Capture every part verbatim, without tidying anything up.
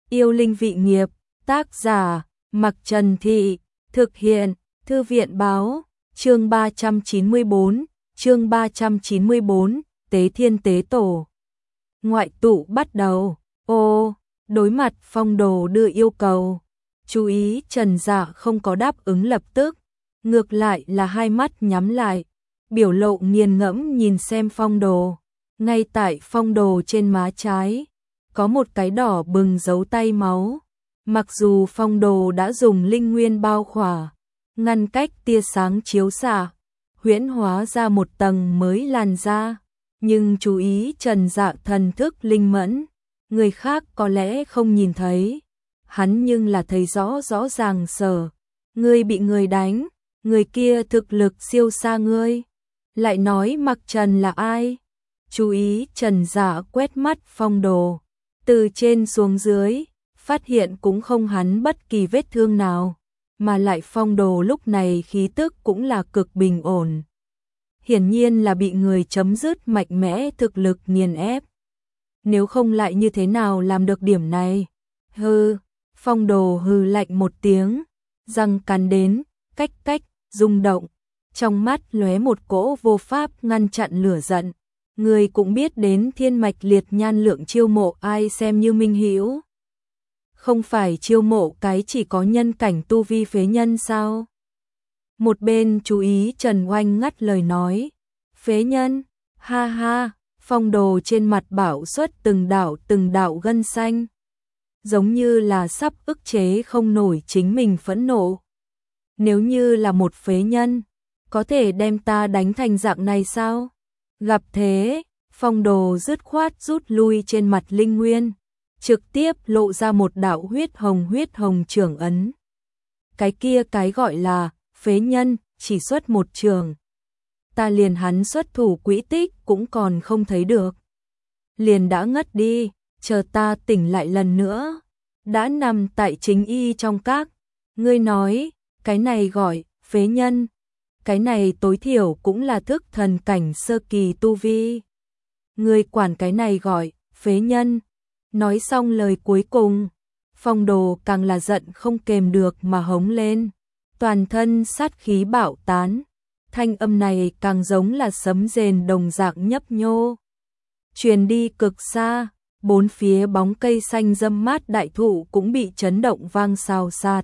Yêu linh vị nghiệp, tác giả, Mặc Trần Thị, thực hiện, Thư viện báo, chương ba trăm chín mươi bốn, chương ba trăm chín mươi bốn, Tế Thiên Tế Tổ. Ngoại tụ bắt đầu, ô, đối mặt Phong Đồ đưa yêu cầu. Chú ý Trần Dạ không có đáp ứng lập tức, ngược lại là hai mắt nhắm lại, biểu lộ nghiền ngẫm nhìn xem Phong Đồ. Ngay tại Phong Đồ trên má trái, có một cái đỏ bừng dấu tay máu. Mặc dù Phong Đồ đã dùng linh nguyên bao khỏa, ngăn cách tia sáng chiếu xạ, huyễn hóa ra một tầng mới làn da, nhưng chú ý Trần Dạ thần thức linh mẫn, người khác có lẽ không nhìn thấy, hắn nhưng là thấy rõ rõ ràng sở. Ngươi bị người đánh, người kia thực lực siêu xa ngươi. Lại nói Mặc Trần là ai? Chú ý Trần Dạ quét mắt Phong Đồ, từ trên xuống dưới, phát hiện cũng không hắn bất kỳ vết thương nào, mà lại Phong Đồ lúc này khí tức cũng là cực bình ổn. Hiển nhiên là bị người chấm dứt mạnh mẽ thực lực nghiền ép. Nếu không lại như thế nào làm được điểm này? Hừ, Phong Đồ hừ lạnh một tiếng, răng cắn đến, cách cách, rung động. Trong mắt lóe một cỗ vô pháp ngăn chặn lửa giận. Người cũng biết đến thiên mạch liệt nhan lượng chiêu mộ ai xem như minh hữu. Không phải chiêu mộ cái chỉ có nhân cảnh tu vi phế nhân sao? Một bên chú ý Trần Oanh ngắt lời nói. Phế nhân, ha ha, Phong Đồ trên mặt bảo xuất từng đạo từng đạo gân xanh. Giống như là sắp ức chế không nổi chính mình phẫn nộ. Nếu như là một phế nhân, có thể đem ta đánh thành dạng này sao? Gặp thế, Phong Đồ dứt khoát rút lui trên mặt linh nguyên, trực tiếp lộ ra một đạo huyết hồng huyết hồng trưởng ấn. Cái kia cái gọi là phế nhân chỉ xuất một trường. Ta liền hắn xuất thủ quỹ tích cũng còn không thấy được. Liền đã ngất đi, chờ ta tỉnh lại lần nữa. Đã nằm tại chính y trong các. Ngươi nói, cái này gọi phế nhân. Cái này tối thiểu cũng là thức thần cảnh sơ kỳ tu vi. Ngươi quản cái này gọi phế nhân. Nói xong lời cuối cùng, Phong Đồ càng là giận không kềm được mà hống lên. Toàn thân sát khí bạo tán. Thanh âm này càng giống là sấm rền đồng dạng nhấp nhô. Truyền đi cực xa, bốn phía bóng cây xanh râm mát đại thụ cũng bị chấn động vang xào xạc.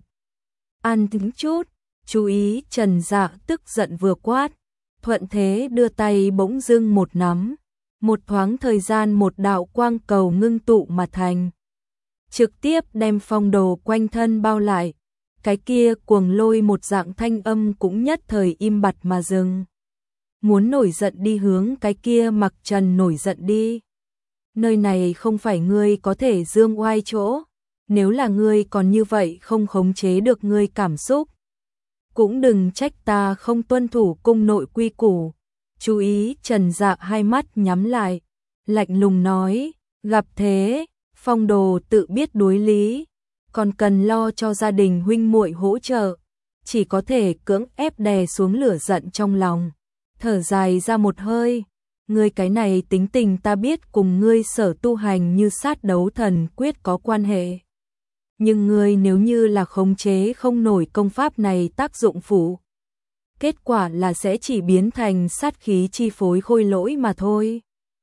An tĩnh chút, chú ý Trần Dạ tức giận vừa quát, thuận thế đưa tay bỗng dưng một nắm. Một thoáng thời gian một đạo quang cầu ngưng tụ mà thành. Trực tiếp đem Phong Đồ quanh thân bao lại. Cái kia cuồng lôi một dạng thanh âm cũng nhất thời im bặt mà dừng. Muốn nổi giận đi hướng cái kia Mặc Trần nổi giận đi. Nơi này không phải ngươi có thể dương oai chỗ. Nếu là ngươi còn như vậy không khống chế được ngươi cảm xúc. Cũng đừng trách ta không tuân thủ cung nội quy củ. Chú ý Trần Dạ hai mắt nhắm lại. Lạnh lùng nói, gặp thế, Phong Đồ tự biết đối lý. Còn cần lo cho gia đình huynh muội hỗ trợ, chỉ có thể cưỡng ép đè xuống lửa giận trong lòng, thở dài ra một hơi. Ngươi cái này tính tình ta biết cùng ngươi sở tu hành như sát đấu thần quyết có quan hệ. Nhưng ngươi nếu như là khống chế không nổi công pháp này tác dụng phụ, kết quả là sẽ chỉ biến thành sát khí chi phối khôi lỗi mà thôi.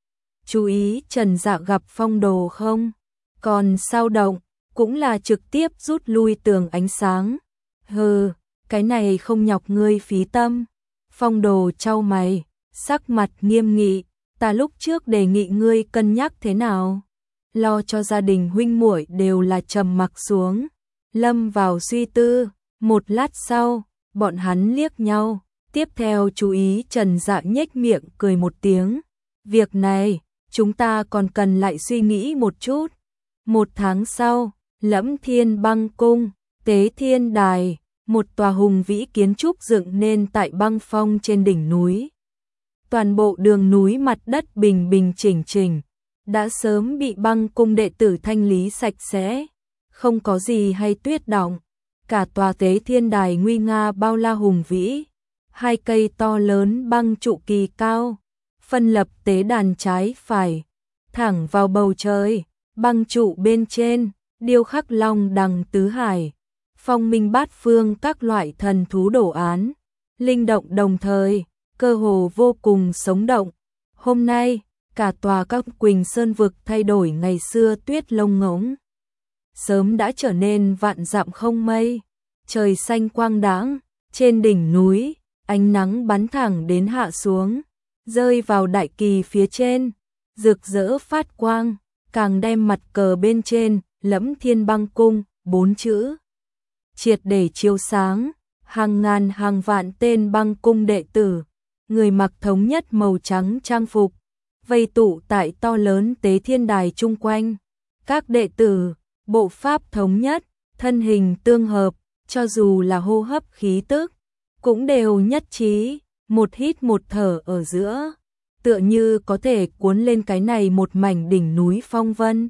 Chú ý Trần Dạ gặp Phong Đồ không? Còn sao động? Cũng là trực tiếp rút lui tường ánh sáng. Hừ, cái này không nhọc ngươi phí tâm. Phong Đồ chau mày, sắc mặt nghiêm nghị, ta lúc trước đề nghị ngươi cân nhắc thế nào? Lo cho gia đình huynh muội đều là trầm mặc xuống, lâm vào suy tư. Một lát sau, bọn hắn liếc nhau, tiếp theo chú ý Trần Dạ nhếch miệng cười một tiếng. Việc này, chúng ta còn cần lại suy nghĩ một chút. Một tháng sau, Lẫm Thiên Băng Cung, Tế Thiên Đài, một tòa hùng vĩ kiến trúc dựng nên tại băng phong trên đỉnh núi. Toàn bộ đường núi mặt đất bình bình chỉnh chỉnh, đã sớm bị băng cung đệ tử thanh lý sạch sẽ, không có gì hay tuyết đọng. Cả tòa Tế Thiên Đài nguy nga bao la hùng vĩ, hai cây to lớn băng trụ kỳ cao, phân lập tế đàn trái phải, thẳng vào bầu trời, băng trụ bên trên điêu khắc long đằng tứ hải, phong minh bát phương các loại thần thú đồ án, linh động đồng thời, cơ hồ vô cùng sống động. Hôm nay, cả tòa các Quỳnh Sơn vực thay đổi ngày xưa tuyết lông ngỗng, sớm đã trở nên vạn dặm không mây, trời xanh quang đãng, trên đỉnh núi, ánh nắng bắn thẳng đến hạ xuống, rơi vào đại kỳ phía trên, rực rỡ phát quang, càng đem mặt cờ bên trên, Lẫm Thiên Băng Cung, bốn chữ triệt để chiếu sáng, hàng ngàn hàng vạn tên băng cung đệ tử, người mặc thống nhất màu trắng trang phục, vây tụ tại to lớn tế thiên đài chung quanh. Các đệ tử, bộ pháp thống nhất, thân hình tương hợp, cho dù là hô hấp khí tức, cũng đều nhất trí, một hít một thở ở giữa, tựa như có thể cuốn lên cái này một mảnh đỉnh núi phong vân.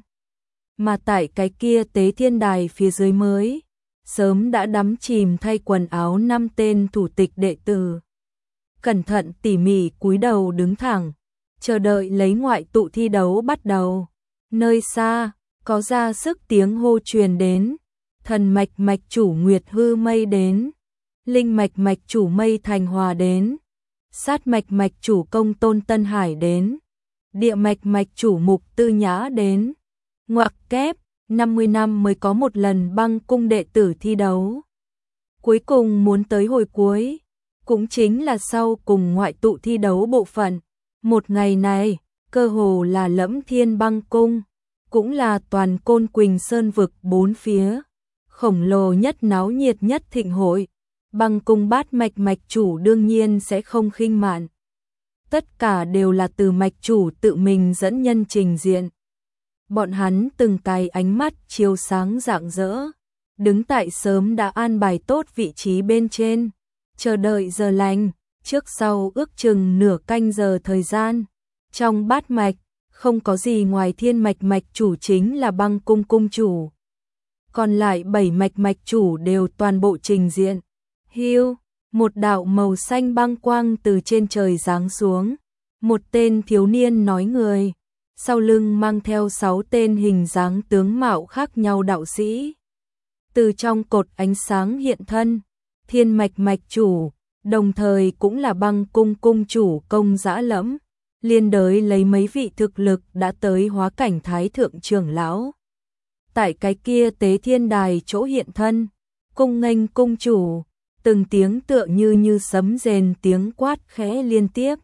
Mà tại cái kia tế thiên đài phía dưới mới, sớm đã đắm chìm thay quần áo năm tên thủ tịch đệ tử. Cẩn thận tỉ mỉ cúi đầu đứng thẳng, chờ đợi lấy ngoại tụ thi đấu bắt đầu. Nơi xa, có ra sức tiếng hô truyền đến, thần mạch mạch chủ Nguyệt Hư Mây đến, linh mạch mạch chủ Mây Thành Hòa đến, sát mạch mạch chủ Công Tôn Tân Hải đến, địa mạch mạch chủ Mục Tư Nhã đến. Ngoặc kép, năm mươi năm mới có một lần băng cung đệ tử thi đấu. Cuối cùng muốn tới hồi cuối, cũng chính là sau cùng ngoại tụ thi đấu bộ phận. Một ngày này, cơ hồ là Lẫm Thiên Băng Cung, cũng là toàn Côn Quỳnh Sơn vực bốn phía, khổng lồ nhất náo nhiệt nhất thịnh hội. Băng cung bát mạch mạch chủ đương nhiên sẽ không khinh mạn. Tất cả đều là từ mạch chủ tự mình dẫn nhân trình diện. Bọn hắn từng cái ánh mắt chiếu sáng rạng rỡ, đứng tại sớm đã an bài tốt vị trí bên trên, chờ đợi giờ lành, trước sau ước chừng nửa canh giờ thời gian. Trong bát mạch, không có gì ngoài thiên mạch mạch chủ chính là băng cung cung chủ. Còn lại bảy mạch mạch chủ đều toàn bộ trình diện. Hiu, một đạo màu xanh băng quang từ trên trời giáng xuống, một tên thiếu niên nói người, sau lưng mang theo sáu tên hình dáng tướng mạo khác nhau đạo sĩ. Từ trong cột ánh sáng hiện thân, thiên mạch mạch chủ, đồng thời cũng là băng cung cung chủ Công Dã Lẫm, liên đới lấy mấy vị thực lực đã tới hóa cảnh thái thượng trưởng lão. Tại cái kia tế thiên đài chỗ hiện thân, cung nghênh cung chủ, từng tiếng tựa như như sấm rền tiếng quát khẽ liên tiếp.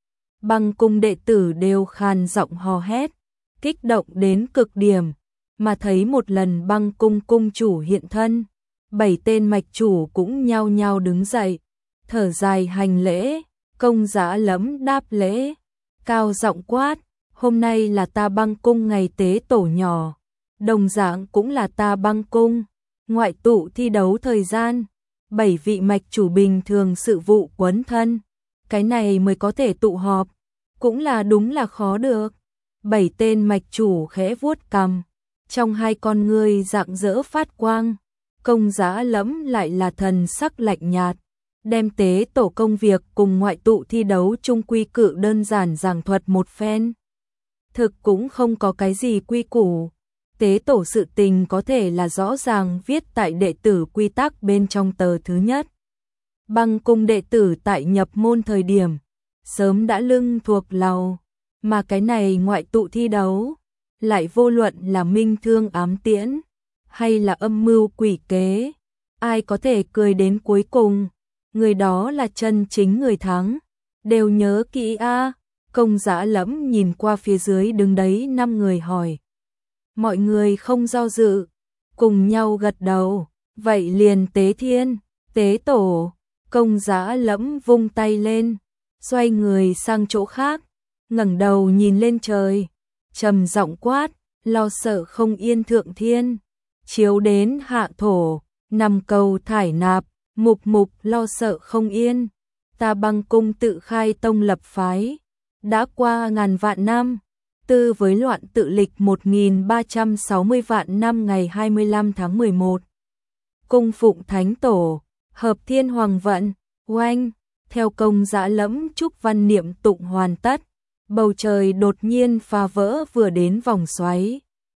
Băng cung đệ tử đều khàn giọng hò hét, kích động đến cực điểm, mà thấy một lần băng cung cung chủ hiện thân, bảy tên mạch chủ cũng nhao nhao đứng dậy, thở dài hành lễ. Công Dã Lẫm đáp lễ, cao giọng quát, hôm nay là ta băng cung ngày tế tổ nhỏ, đồng dạng cũng là ta băng cung ngoại tụ thi đấu thời gian. Bảy vị mạch chủ bình thường sự vụ quấn thân, cái này mới có thể tụ họp, cũng là đúng là khó được. Bảy tên mạch chủ khẽ vuốt cằm, trong hai con ngươi rạng rỡ phát quang. Công Dã Lẫm lại là thần sắc lạnh nhạt, đem tế tổ công việc cùng ngoại tụ thi đấu chung quy cự đơn giản giảng thuật một phen. Thực cũng không có cái gì quy củ. Tế tổ sự tình có thể là rõ ràng viết tại đệ tử quy tắc bên trong tờ thứ nhất. Băng cung đệ tử tại nhập môn thời điểm, sớm đã lưng thuộc lầu, mà cái này ngoại tụ thi đấu, lại vô luận là minh thương ám tiễn, hay là âm mưu quỷ kế, ai có thể cười đến cuối cùng, người đó là chân chính người thắng, đều nhớ kỹ a. Công Dã Lẫm nhìn qua phía dưới đứng đấy năm người hỏi. Mọi người không do dự, cùng nhau gật đầu, vậy liền tế thiên, tế tổ. Công Dã Lẫm vung tay lên, xoay người sang chỗ khác, ngẩng đầu nhìn lên trời, trầm giọng quát, lo sợ không yên thượng thiên, chiếu đến hạ thổ, nằm cầu thải nạp, mục mục lo sợ không yên. Ta băng cung tự khai tông lập phái, đã qua ngàn vạn năm, tư với loạn tự lịch một nghìn ba trăm sáu mươi vạn năm ngày hai mươi lăm tháng mười một. Cung phụng thánh tổ, hợp thiên hoàng vận, oanh, theo Công Dã Lẫm chúc văn niệm tụng hoàn tất, bầu trời đột nhiên phá vỡ vừa đến vòng xoáy,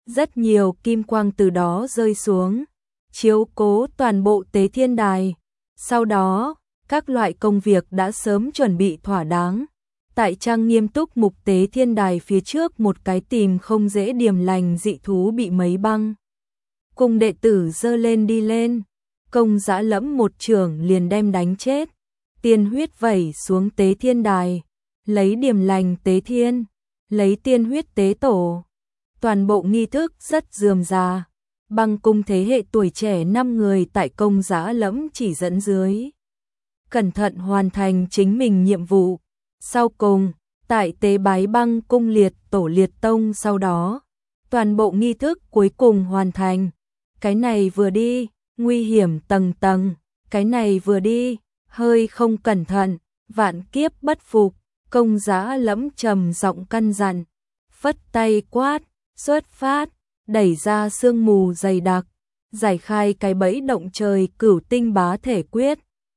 Rất nhiều kim quang từ đó rơi xuống, chiếu cố toàn bộ Tế Thiên Đài. Sau đó, các loại công việc đã sớm chuẩn bị thỏa đáng. Tại trang nghiêm túc mục Tế Thiên Đài phía trước một cái tìm không dễ điềm lành dị thú bị mấy băng cùng đệ tử dơ lên đi lên. Công Dã Lẫm một trưởng liền đem đánh chết, tiên huyết vẩy xuống Tế Thiên Đài, lấy điềm lành tế thiên, lấy tiên huyết tế tổ. Toàn bộ nghi thức rất rườm rà, băng cung thế hệ tuổi trẻ năm người tại Công Dã Lẫm chỉ dẫn dưới, cẩn thận hoàn thành chính mình nhiệm vụ. Sau cùng, tại tế bái băng cung liệt tổ liệt tông sau đó, toàn bộ nghi thức cuối cùng hoàn thành. Cái này vừa đi, nguy hiểm tầng tầng, cái này vừa đi, hơi không cẩn thận, vạn kiếp bất phục. Công Dã Lẫm trầm giọng căn dặn, phất tay quát, xuất phát, đẩy ra sương mù dày đặc, giải khai cái bẫy động trời cửu tinh bá thể quyết.